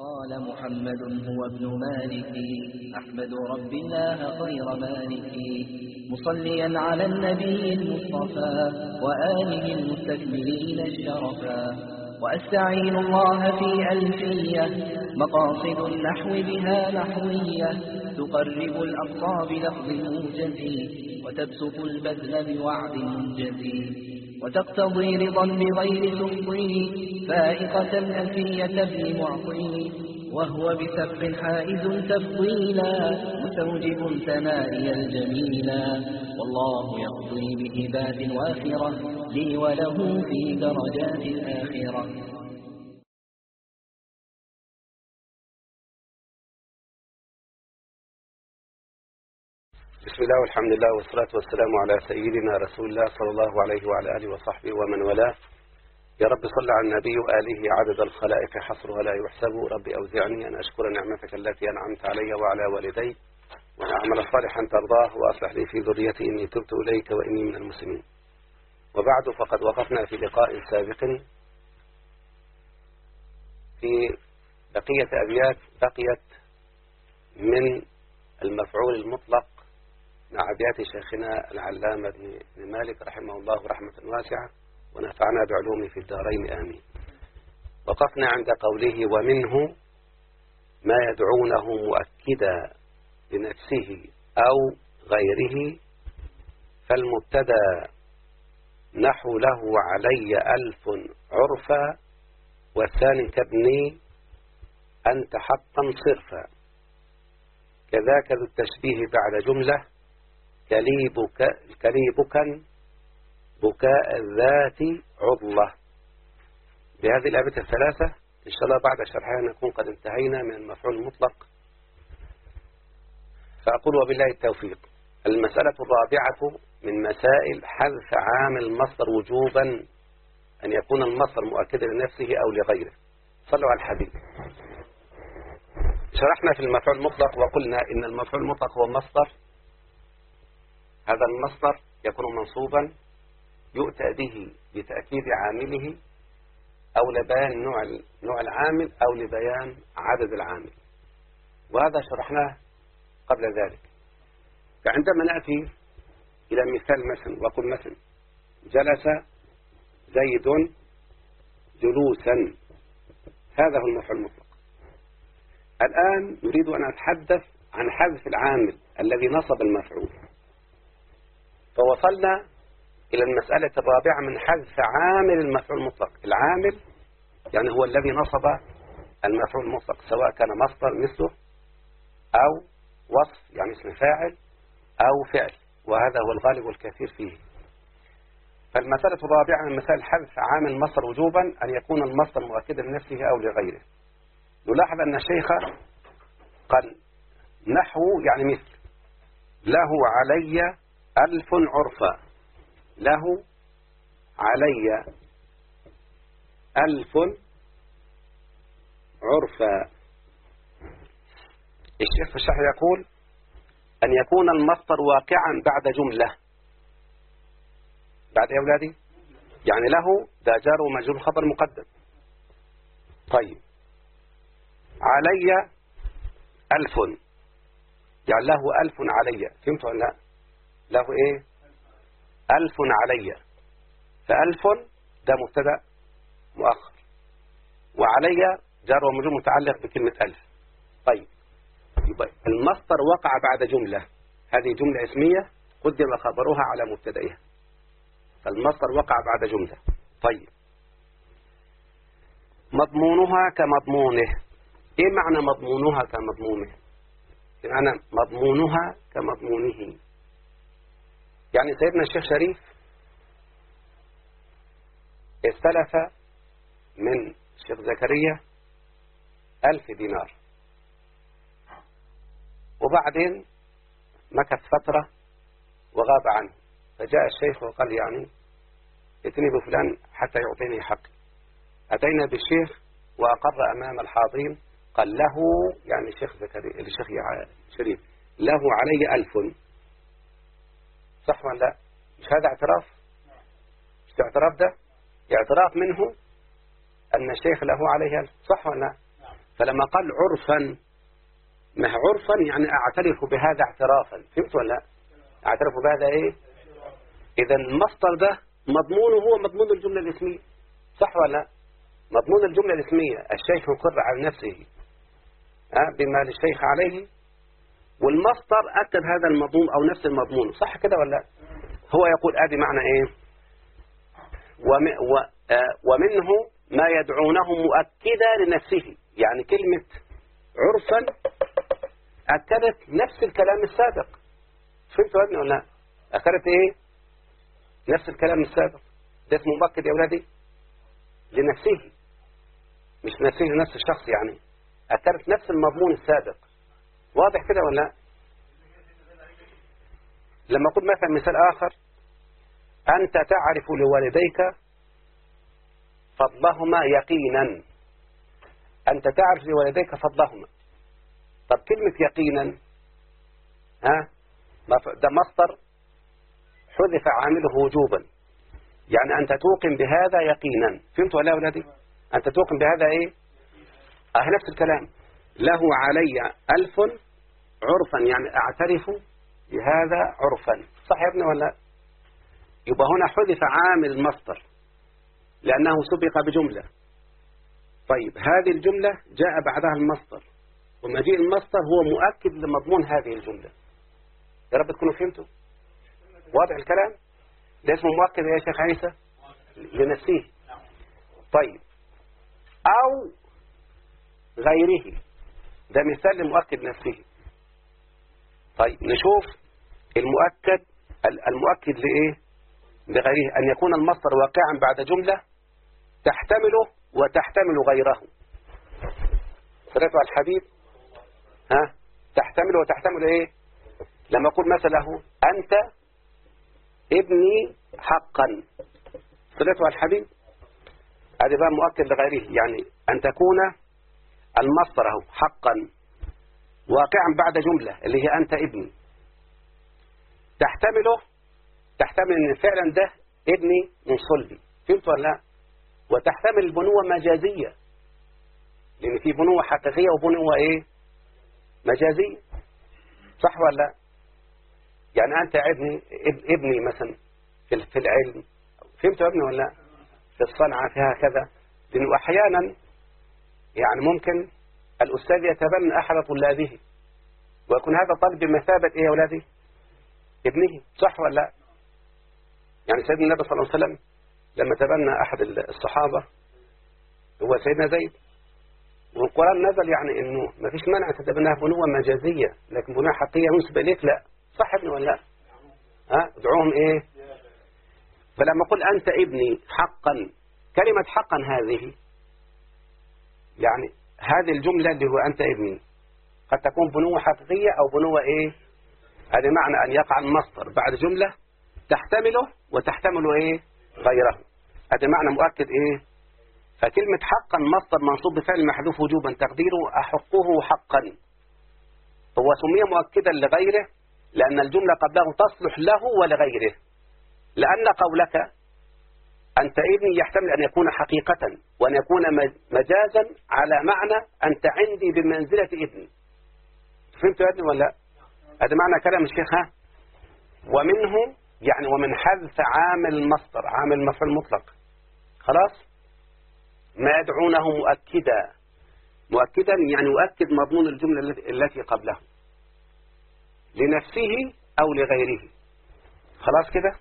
قال محمد هو ابن مالك أحمد رب الله خير مالك مصليا على النبي المصطفى وآله المستكملين الشرفا وأستعين الله في ألفية مقاصد النحو بها نحوية تقرب الأقصى بلفظ موجز وتبسط البذل بوعد منجز وتقتضي رضا بغير سخط فائقة ألفية ابن معطي وهو بسبق حائز تفضيلا مستوجب ثنائي الجميلا والله يقضي بهبات وافرة لي وله في درجات الآخرة. بسم الله والحمد لله والصلاة والسلام على سيدنا رسول الله صلى الله عليه وعلى آله وصحبه ومن والاه. يا رب صل على النبي وآله عدد الخلائق حصرها لا يحسب. رب أوزعني أن أشكر نعمتك التي أنعمت علي وعلى والدي وأن أعمل صالحا ترضاه وأصلح لي في ذريتي إني تبت إليك وإني من المسلمين. وبعد فقد وقفنا في لقاء سابق في بقية أبيات بقيت من المفعول المطلق مع أبيات شيخنا العلامة ابن مالك رحمه الله رحمة واسعة ونفعنا بعلومه في الدارين آمين. وقفنا عند قوله ومنه ما يدعونه مؤكدا لنفسه أو غيره فالمبتدا نحو له علي ألف عرفا والثاني كابني أنت حقا صرفا كذاك ذو التشبيه بعد جملة كليبكا بكاء الذات عضلة. بهذه الآيات الثلاثة إن شاء الله بعد شرحها نكون قد انتهينا من المفعول المطلق. فأقول وبالله التوفيق. المسألة الرابعة من مسائل حذف عامل المصدر وجوبا أن يكون المصدر مؤكدا لنفسه أو لغيره. صلوا على الحبيب. شرحنا في المفعول المطلق وقلنا إن المفعول المطلق هو مصدر، هذا المصدر يكون منصوبا يؤتى به لتأكيد عامله أو لبيان نوع العامل أو لبيان عدد العامل، وهذا شرحناه قبل ذلك. فعندما نأتي إلى مثال مثلا وقل مثلا جلس زيد جلوسا، هذا هو المفعول المطلق. الآن نريد أن نتحدث عن حذف العامل الذي نصب المفعول، فوصلنا إلى المسألة الرابعة من حذف عامل المفعول المطلق. العامل يعني هو الذي نصب المفعول المطلق، سواء كان مصدر مثله أو وصف يعني اسم فاعل أو فعل، وهذا هو الغالب والكثير فيه. فالمسألة الرابعة من مسائل حذف عامل المصدر وجوبا أن يكون المصدر مؤكدا لنفسه أو لغيره. نلاحظ أن الشيخ قال نحو يعني مثل له علي ألف عرفا، له علي ألف عرفا. الشيخ في الشرح يقول أن يكون المصدر واقعا بعد جملة. بعد يا أولادي يعني له ده جار ومجرور خبر مقدم. طيب علي ألف يعني له ألف علي، فهمتوا ولا لا؟ له إيه؟ ألف علي، فألف ده مبتدأ مؤخر وعلي جار ومجرور متعلق بكلمة ألف. طيب يبقى المصدر وقع بعد جملة، هذه جملة اسمية قدم خبرها على مبتدئها، فالمصدر وقع بعد جملة. طيب مضمونها كمضمونه. ايه معنى مضمونها كمضمونه؟ يعني مضمونها كمضمونه يعني سيدنا الشيخ شريف استلف من الشيخ زكريا 1000 دينار، وبعدين مكث فترة وغاب عنه، فجاء الشيخ وقال يعني ائتني بفلان حتى يعطيني حقي. أتينا بالشيخ وأقر أمام الحاضرين قال له يعني الشيخ زكريا الشيخ شريف له علي 1000. صح ولا لا؟ مش هذا اعتراف؟ مش اعتراف ده؟ اعتراف منه أن الشيخ له عليه 1000، صح ولا لا؟ فلما قال عرفا، ما هو عرفا يعني اعترف بهذا اعترافا، فهمت ولا لا؟ اعترف بهذا ايه؟ اذا المصدر ده مضمونه هو مضمون الجملة الاسمية، صح ولا لا؟ مضمون الجملة الاسمية الشيخ يقر على نفسه بما للشيخ عليه، والمصدر أكد هذا المضمون أو نفس المضمون، صح كده ولا لا؟ هو يقول ادي معنى ايه؟ ومنه ما يدعونه مؤكدا لنفسه، يعني كلمة عرفا أكدت نفس الكلام السابق، فهمتوا يا ابني ولا لا؟ أكدت ايه؟ نفس الكلام السابق، ده اسمه مؤكد يا أولادي لنفسه، مش نفسه لنفس الشخص، يعني أكدت نفس المضمون السابق، واضح كده ولا لا؟ لما أقول مثلا مثال آخر، أنت تعرف لوالديك فضلهما يقينا، أنت تعرف لوالديك فضلهما. طب كلمة يقينا ده مصدر حذف عامله وجوبا، يعني أنت توقن بهذا يقينا، فهمت ولا أولادي؟ أنت توقن بهذا إيه؟ نفس الكلام، له علي 1000 عرفا، يعني أعترف بهذا عرفا، صح يا ابني ولا؟ يبقى هنا حذف عامل المصدر لأنه سبق بجملة. طيب هذه الجملة جاء بعدها المصدر، ومجيء المصدر هو مؤكد لمضمون هذه الجملة. يا رب تكونوا فهمتوا؟ واضح الكلام؟ ده اسمه مؤكد يا شيخ عيسى لنفسه. طيب أو غيره، ده مثال لمؤكد نفسه. طيب نشوف المؤكد لإيه؟ لغيره، أن يكون المصدر واقعا بعد جملة تحتمله وتحتمل غيره. صلاة على الحبيب تحتمل وتحتمل إيه؟ لما أقول مثله أنت ابني حقا، صلاة على الحبيب، هذا بقى مؤكد لغيره، يعني أن تكون المصدر حقا واقعا بعد جملة اللي هي أنت ابني، تحتمل أن فعلا ده ابني من صلبي، فهمت ولا لا؟ وتحتمل البنوة مجازية، لأن في بنوة حقيقية وبنوة إيه؟ مجازية، صح ولا لا؟ يعني أنت ابني مثلا في العلم، فهمت يا ابني ولا لا؟ في الصنعة فيها كذا، لأنه أحيانا يعني ممكن الأستاذ يتبنى أحد طلابه ويكون هذا طالب بمثابة إيه يا أولادي؟ ابنه، صح ولا لا؟ يعني سيدنا النبي صلى الله عليه وسلم لما تبنى أحد الصحابة هو سيدنا زيد، والقرآن نزل يعني إنه ما فيش مانع تتبناه بنوة مجازية، لكن بنوة حقيقية منسبة إليك لا، صح ابني ولا لا؟ ادعوهم إيه؟ فلما قل أنت ابني حقا، كلمة حقا هذه يعني هذه الجملة اللي هو أنت ابني قد تكون بنوة حقيقية أو بنوة إيه؟ هذا معنى أن يقع المصدر بعد جملة تحتمله وتحتمل إيه؟ غيره، هذا معنى مؤكد إيه؟ فكلمة حقا مصدر منصوب بفعل محذوف وجوبا تقديره أحقه حقا، هو سمي مؤكدا لغيره لأن الجملة قبله تصلح له ولغيره، لأن قولك أنت ابني يحتمل أن يكون حقيقة وأن يكون مجازا على معنى أنت عندي بمنزلة ابني، فهمت يا ابني ولا؟ هذا معنى كلام الشيخ. ومنه يعني ومن حذف عامل المصدر، عامل المفعول المطلق، خلاص، ما يدعونه مؤكدا يعني يؤكد مضمون الجملة التي قبله لنفسه أو لغيره، خلاص كده.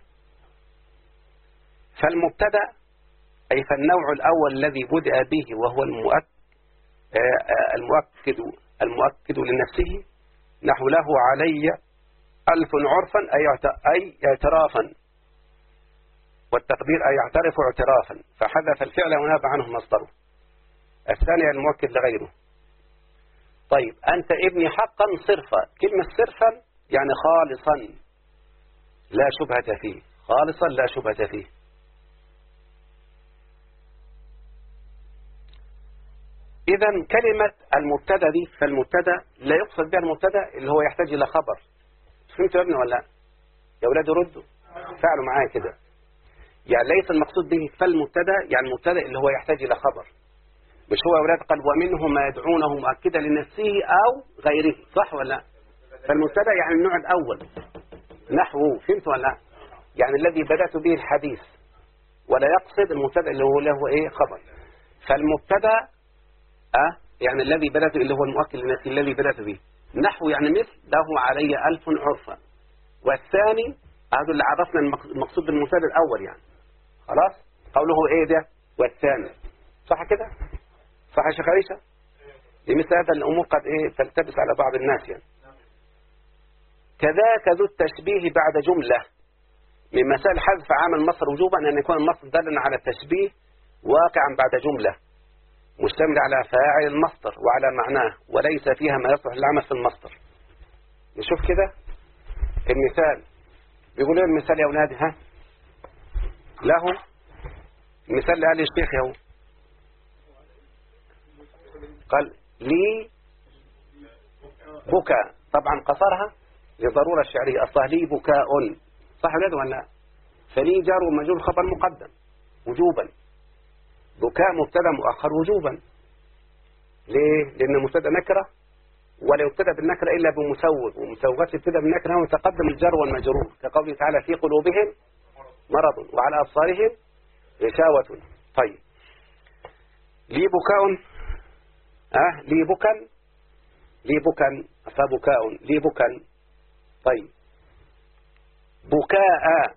فالمبتدأ أي فالنوع الأول الذي بدأ به وهو المؤكد لنفسه، نحو له علي 1000 عرفا أي اعترافا، والتقدير أي يعترف اعترافا، فحذف الفعل وناب عنه مصدره. الثانية المؤكد لغيره. طيب أنت ابني حقا صرفا، كلمة صرفا يعني خالصا لا شبهة فيه، خالصا لا شبهة فيه. إذا كلمة المبتدا دي، فالمبتدا لا يقصد بها المبتدا اللي هو يحتاج إلى خبر، فهمتوا يا ابني ولا لا؟ يا أولاد ردوا فعلوا معايا كده، يعني ليس المقصود به فالمبتدا يعني المبتدا اللي هو يحتاج إلى خبر، مش هو يا أولاد قال ومنه ما يدعونه مؤكدا لنفسه أو غيره، صح ولا لا؟ فالمبتدا يعني النوع الأول نحو، فهمت ولا لا؟ يعني الذي بدأت به الحديث، ولا يقصد المبتدا اللي هو له إيه خبر. فالمبتدا يعني الذي بدأت اللي هو المؤكد لنفسه الذي بدأت به، نحو يعني مثل له علي ألف عرفا. والثاني هذا اللي عرفنا المقصود بالمبتدا الأول يعني خلاص، قوله إيه ده والثاني، صح كده؟ صح يا شيخ عيسى؟ لمثل هذا الأمور قد إيه تلتبس على بعض الناس يعني. كذاك ذو التشبيه بعد جملة. من مسائل حذف عامل المصدر وجوبا أن يكون المصدر دالا على التشبيه واقعا بعد جملة مشتمل على فاعل المصدر وعلى معناه وليس فيها ما يصلح للعمل في المصدر. نشوف كده المثال، بيقول ايه المثال يا أولاد؟ له المثال اللي قال الشيخ يهو قال لي بكاء، طبعا قصرها لضرورة الشعرية، أصلا لي بكاء، صح ولا لا؟ فلي جار ومجرور خبر مقدم وجوبا، بكاء مبتدا مؤخر وجوبا. ليه؟ لأن المبتدا نكرة ولا يبتدا بالنكرة إلا بمسوغ، ومسوغات يبتدا بالنكرة ويتقدم الجر والمجرور كقوله تعالى في قلوبهم مرض وعلى أبصارهم غشاوة. طيب لي بكاء لي بكا، لي بكا فبكاء لي بكا. طيب بكاء،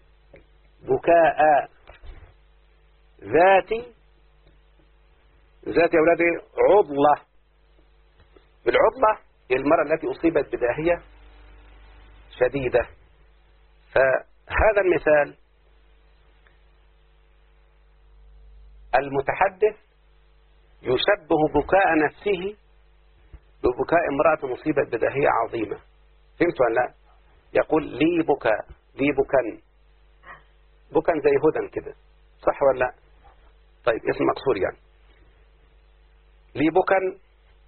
بكاء ذاتي، ذات يا أولادي عضلة. بالعضلة هي المرأة التي أصيبت بداهية شديدة. فهذا المثال المتحدث يشبه بكاء نفسه ببكاء امرأة مصيبة بداهية عظيمة، فهمت ولا لا؟ يقول لي بكاء، لي بكا، بكا زي هدى كده، صح ولا لا؟ طيب اسم مقصور يعني. لي بكا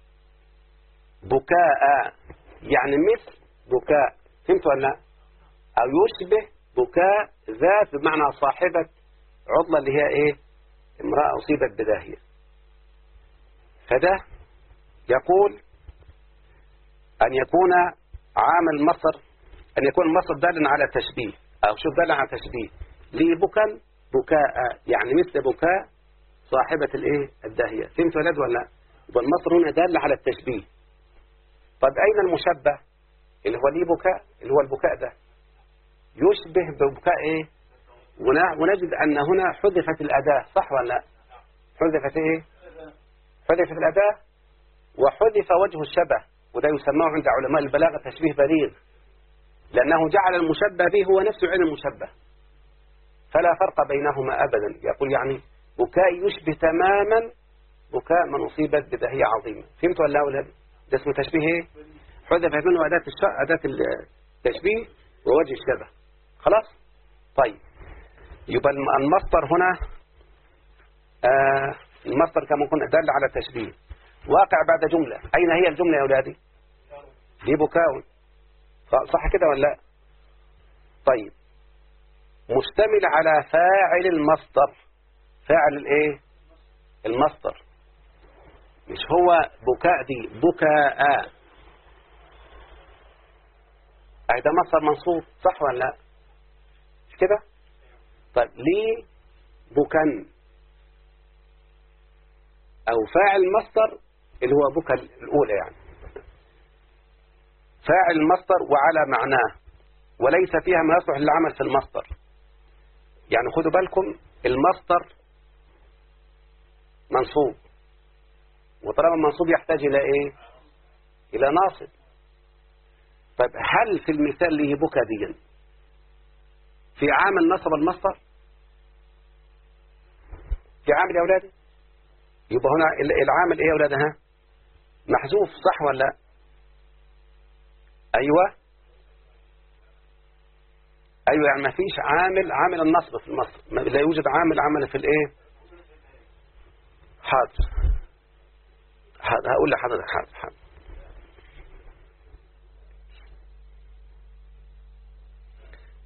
بكاء يعني مثل بكاء، فهمت ولا لا؟ أو يشبه بكاء ذات بمعنى صاحبة عضلة اللي هي إيه؟ امرأة أصيبت بداهية. فده يقول أن يكون عامل مصدر، أن يكون المصدر دالا على تشبيه، أو شوف دالا على تشبيه. لي بكا بكاء يعني مثل بكاء صاحبة الإيه؟ الداهية، فهمت ولد ولا لا؟ والمصدر هنا دال على التشبيه. طب أين المشبه اللي هو لي بكاء، اللي هو البكاء ده يشبه ببكاء إيه؟ ونجد أن هنا حذفت الأداة، صح ولا لا؟ حذفت إيه؟ حذفت الأداة وحذف وجه الشبه، وده يسمى عند علماء البلاغة تشبيه بليغ، لأنه جعل المشبه به هو نفسه عين المشبه، فلا فرق بينهما أبدا. يقول يعني بكاء يشبه تماما بكاء من أصيبت بداهية عظيمة، فهمت ولا لا ولد؟ ده اسمه تشبيه إيه؟ حذف منه أداة التشبيه ووجه الشبه، خلاص؟ طيب يبقى المصدر هنا المصدر كما قلنا دل على التشبيه واقع بعد جملة. أين هي الجملة يا أولادي؟ لي بكاء، صح كده ولا لا؟ طيب مشتمل على فاعل المصدر، فاعل الايه؟ المصدر، مش هو بكاء دي بكاء، ده مصدر منصوب، صح ولا لا؟ مش كده؟ طيب ليه بكا، او فاعل المصدر اللي هو بكا الاولى يعني، فاعل المصدر وعلى معناه وليس فيها ما يصلح للعمل في المصدر. يعني خدوا بالكم المصدر منصوب، وطالما المنصوب يحتاج إلى إيه؟ إلى ناصب. طيب هل في المثال اللي بكى دي في عامل نصب المصدر؟ في عامل يا أولادي؟ يبقى هنا العامل إيه يا أولاد؟ محذوف، صح ولا لا؟ أيوة أيوة، يعني ما فيش عامل النصب في المصدر، لا يوجد عامل في الإيه؟ حاضر هقول لحضرتك حاضر.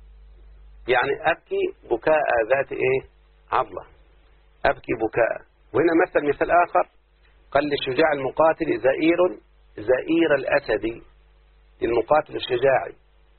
يعني أبكي بكاء ذات إيه؟ عضلة، أبكي بكاء وهنا مثل آخر قال للشجاع المقاتل زئير الأسد، للمقاتل الشجاعي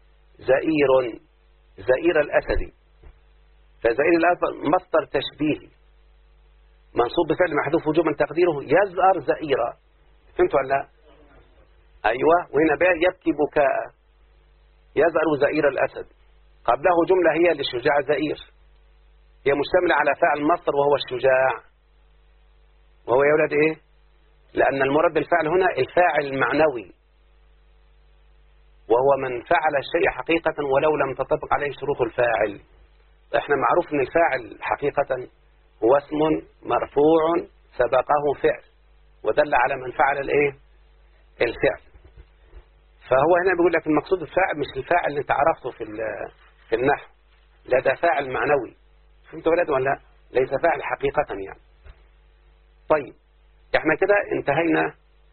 زئير الأسد. فزئير الأسد مصدر تشبيهي منصوب بفعل محذوف وجوبا تقديره يزأر زئيرا. فهمتوا ولا لا؟ أيوة. وهنا بقى يبكي بكاء، يزأر زئير الأسد. قبله جملة هي للشجاع زئير، هي مشتملة على فاعل مصدر وهو الشجاع، وهو يا ولد إيه؟ لأن المراد بالفعل هنا الفاعل المعنوي، وهو من فعل الشيء حقيقة ولو لم تطبق عليه شروط الفاعل. احنا معروف ان الفاعل حقيقة هو اسم مرفوع سبقه فعل ودل على من فعل الايه؟ الفعل. فهو هنا بيقول لك المقصود الفاعل مش الفاعل اللي انت عرفته في النحو، لا ده فاعل معنوي. فهمت ولد ولا لا؟ ليس فاعل حقيقة يعني. طيب احنا كده انتهينا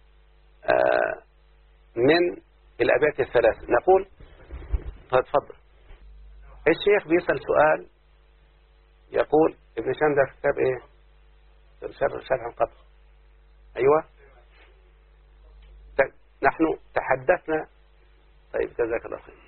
من الأبيات الثلاث. نقول تفضل. الشيخ بيسأل سؤال يقول ابن شام ده في كتاب ايه؟ شرح القطر. ايوه نحن تحدثنا. طيب جزاك الله خير.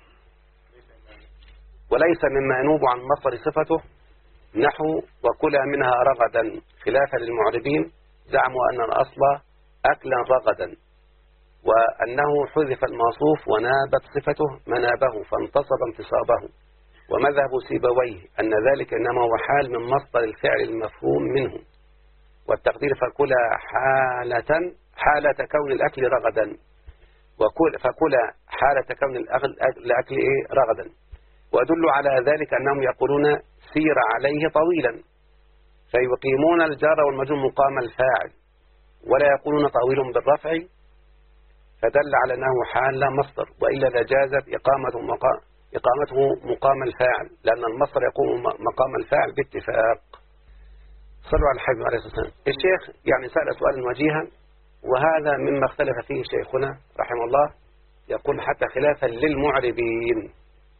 وليس مما ينوب عن مصدر صفته نحو وكلا منها رغدا خلافا للمعربين زعموا أن الأصل أكلا رغدا، وأنه حذف الموصوف ونابت صفته منابه فانتصب انتصابه. ومذهب سيبويه أن ذلك إنما هو حال من مصدر الفعل المفهوم منه، والتقدير فكلا حالة كون الأكل رغدا، فكلا حالة كون الأكل إيه؟ رغدا. وأدل على ذلك أنهم يقولون سير عليه طويلا فيقيمون الجار والمجرور مقام الفاعل، ولا يقولون طويل بالرفع، فدل على أنه حال لا مصدر، وإلا لجازت إقامته مقام الفاعل، لأن المصدر يقوم مقام الفاعل باتفاق. صلوا على الحبيب عليه الصلاة والسلام. الشيخ يعني سأل سؤالا وجيها، وهذا مما اختلف فيه شيخنا رحمه الله، يقول حتى خلافا للمعربين،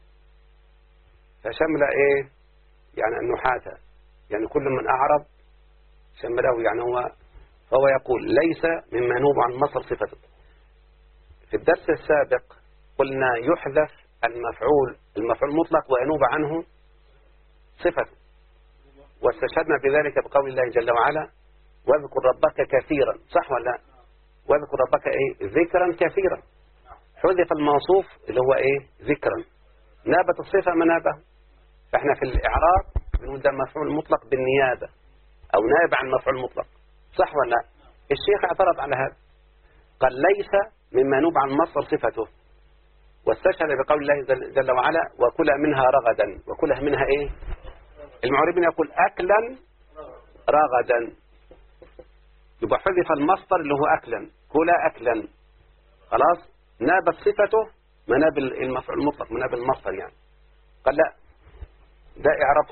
فشمل ايه؟ يعني النحاة، يعني كل من أعرب شمله، يعني فهو يقول ليس مما ينوب عن مصدر صفته. في الدرس السابق قلنا يحذف المفعول المطلق وينوب عنه صفته، واستشهدنا بذلك بقول الله جل وعلا واذكر ربك كثيرا، صح ولا لا؟ واذكر ربك ايه؟ ذكرا كثيرا. حذف الموصوف اللي هو ايه؟ ذكرا، نابت الصفة منابه. فاحنا في الإعراب بنقول ده مفعول مطلق بالنيابة أو نائب عن مفعول مطلق، صح ولا لا؟ الشيخ اعترض على هذا، قال ليس مما ينوب عن مصدر صفته، واستشهد بقول الله جل وعلا وكلا منها رغدا. وكلا منها ايه؟ المعربين يقول أكلا رغدا، يبقى حذف المصدر اللي هو أكلا، كلا أكلا، خلاص نابت صفته مناب المفعول المطلق، مناب المصدر يعني. قال لا، ده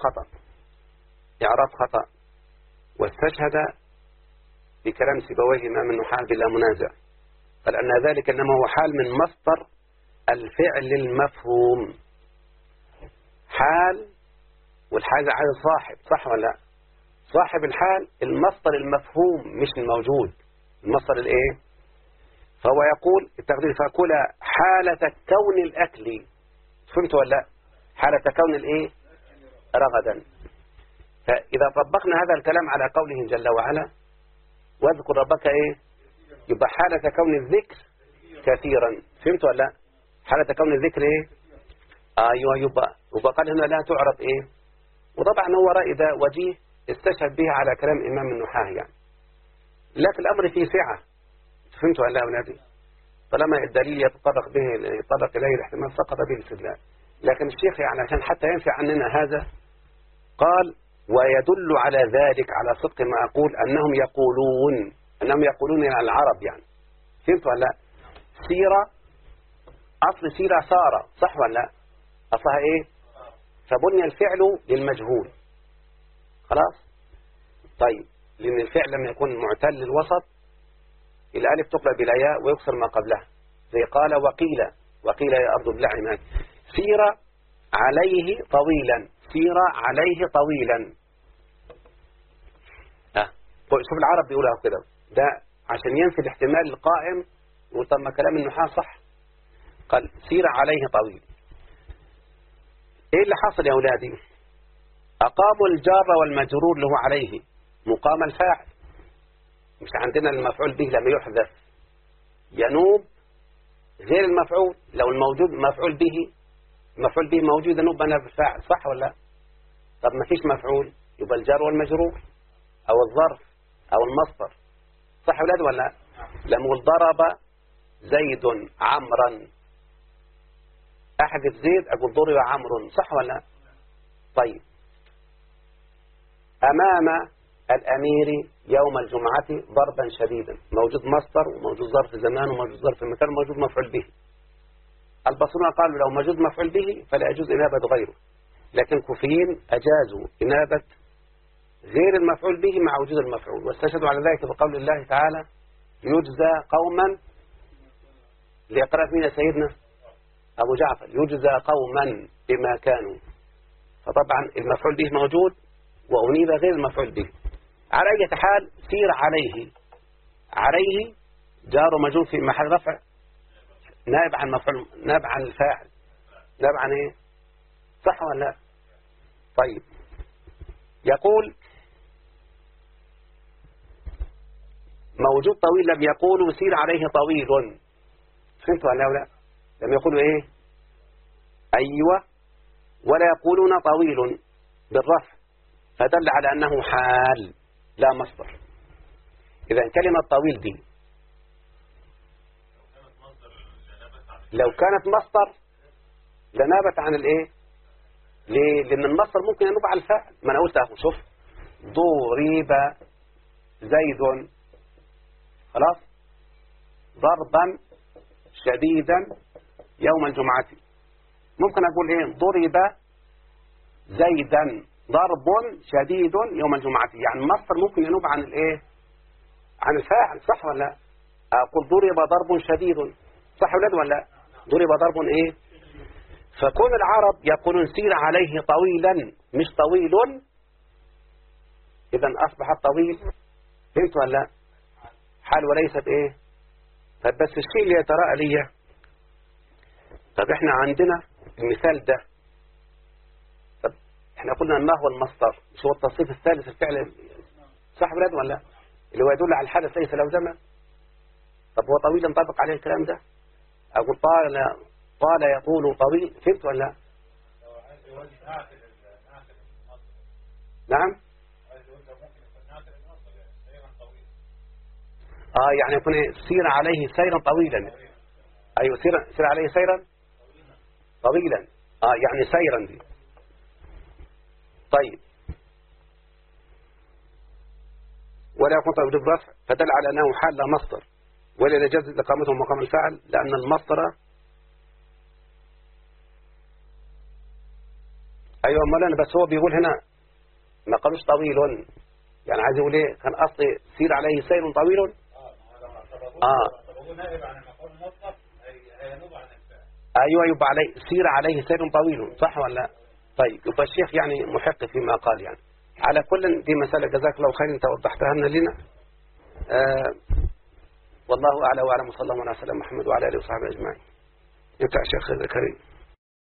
إعراب خطأ، واستشهد بكلام سيبويه إمام النحاة بلا منازع، قال أن ذلك إنما هو حال من مصدر الفعل المفهوم. حال، والحال عايز صاحب، صح ولا لا؟ صاحب الحال المصدر المفهوم مش الموجود، المصدر الايه؟ فهو يقول التقدير فكلا حالة كون الأكل، فهمت ولا لا؟ حالة كون الايه؟ رغدا. فإذا طبقنا هذا الكلام على قوله جل وعلا واذكر ربك ايه؟ يبقى حالة كون الذكر كثيرا، فهمت ولا لا؟ حالة كون الذكر ايه؟ ايوه، يبقى قال هنا لا تعرف ايه؟ وطبعا هو رأي ده وجيه استشهد به على كلام إمام النحاة يعني، لكن الأمر فيه سعة، فهمت ولا لا أولادي؟ طالما الدليل يتطرق إليه الاحتمال سقط به الاستدلال. لكن الشيخ يعني عشان حتى ينفع عننا هذا قال ويدل على ذلك على صدق ما أقول أنهم يقولون إلى العرب يعني، فهمت ولا لا؟ سيرة، أصل سيرة سارة، صح ولا لا؟ أصلها إيه؟ فبني الفعل للمجهول، خلاص؟ طيب لأن الفعل لما يكون معتل الوسط الألف تقلب إلى ياء ويكسر ما قبلها، زي قال وقيل يا أرض ابلعي ماءك. سير عليه طويلا، سير عليه طويلا، شوف العرب بيقولها كده، ده عشان ينفي الاحتمال القائم. يقول طب ما كلام النحاة صح، قال سير عليه طويل. ايه اللي حصل يا أولادي؟ أقاموا الجار والمجرور له عليه مقام الفاعل. مش عندنا المفعول به لما يحذف ينوب غير المفعول. لو الموجود مفعول به موجود ينوب أنا بالفاعل، صح ولا لا؟ طب ما فيش مفعول، يبقى الجار والمجرور أو الظرف أو المصدر، صح أولاد ولا لا؟ لما يقول ضرب زيد عمرا، أحذف زيد أقول ضرب عمرو، صح ولا لا؟ طيب أمام الأمير يوم الجمعة ضربا شديدا، موجود مصدر وموجود ظرف زمان وموجود ظرف مكان وموجود مفعول به. البصريون قالوا لو موجود مفعول به فلا يجوز إنابة غيره، لكن الكوفيين أجازوا إنابة غير المفعول به مع وجود المفعول، واستشهدوا على ذلك بقول الله تعالى يجزى قوما، ليقرأ فينا سيدنا أبو جعفر يجزى قوما بما كانوا. فطبعا المفعول به موجود وأنيب غير المفعول به. على أي حال سير عليه جار ومجرور في محل رفع نائب عن مفعول، نائب عن الفاعل، نائب عن ايه؟ صح ولا لا؟ طيب يقول موجود طويل لم يقولوا سير عليه طويل، فهمتوا ولا لا؟ لم يقولوا ايه؟ ايوه، ولا يقولون طويل بالرفع، فدل على انه حال لا مصدر. اذا كلمة طويل دي لو كانت مصدر لنابت عن الايه؟ ليه؟ لان المصدر ممكن ينوب على الفاعل. ما انا قلت اهو، شوف ضرب زيد، خلاص، ضربا شديدا يوم الجمعة. ممكن اقول ايه؟ ضرب زيدا ضرب شديد يوم الجمعة، يعني المصدر ممكن ينوب عن الايه؟ عن الفاعل، صح ولا لا؟ اقول ضرب ضرب شديد، صح ولاد ولا لا؟ ضرب ضرب ايه؟ فكون العرب يقولون سير عليه طويلا مش طويل، اذا اصبح الطويل، فهمت ولا لا؟ حال وليست ايه؟ طب بس الشيء اللي يتراءى لي، طب احنا عندنا المثال ده، طب احنا قلنا ما هو المصدر؟ مش هو التصريف الثالث الفعل، صح ولاد ولا لا؟ اللي هو يدل على الحدث ليس له زمن. طب هو طويل ينطبق عليه الكلام ده؟ أقول طال يطول طويل، فهمت ولا لا؟ نعم. يعني يكون سير عليه سيرا طويلا. أيوة، سير عليه سيرا طويلا، يعني سيرا دي. طيب ولا يكون طويل بالرفع، فدل على أنه حال لا مصدر، ولا يجوز إقامته مقام الفاعل، لأن المصدر أيوة مولانا، بس هو بيقول هنا ما قالوش طويل، يعني عايز يقول ايه؟ كان أصلي سير عليه سير طويل. أيوة، يبقى عليه سير عليه سير طويل، صح ولا لا؟ طيب يبقى الشيخ يعني محق فيما قال. يعني على كل دي مسألة جزاك الله خير، انت وضحتها لنا. والله أعلى وأعلم، صلى الله عليه وسلم محمد وعلى آله وصحبه أجمعين. انت يا شيخ كريم.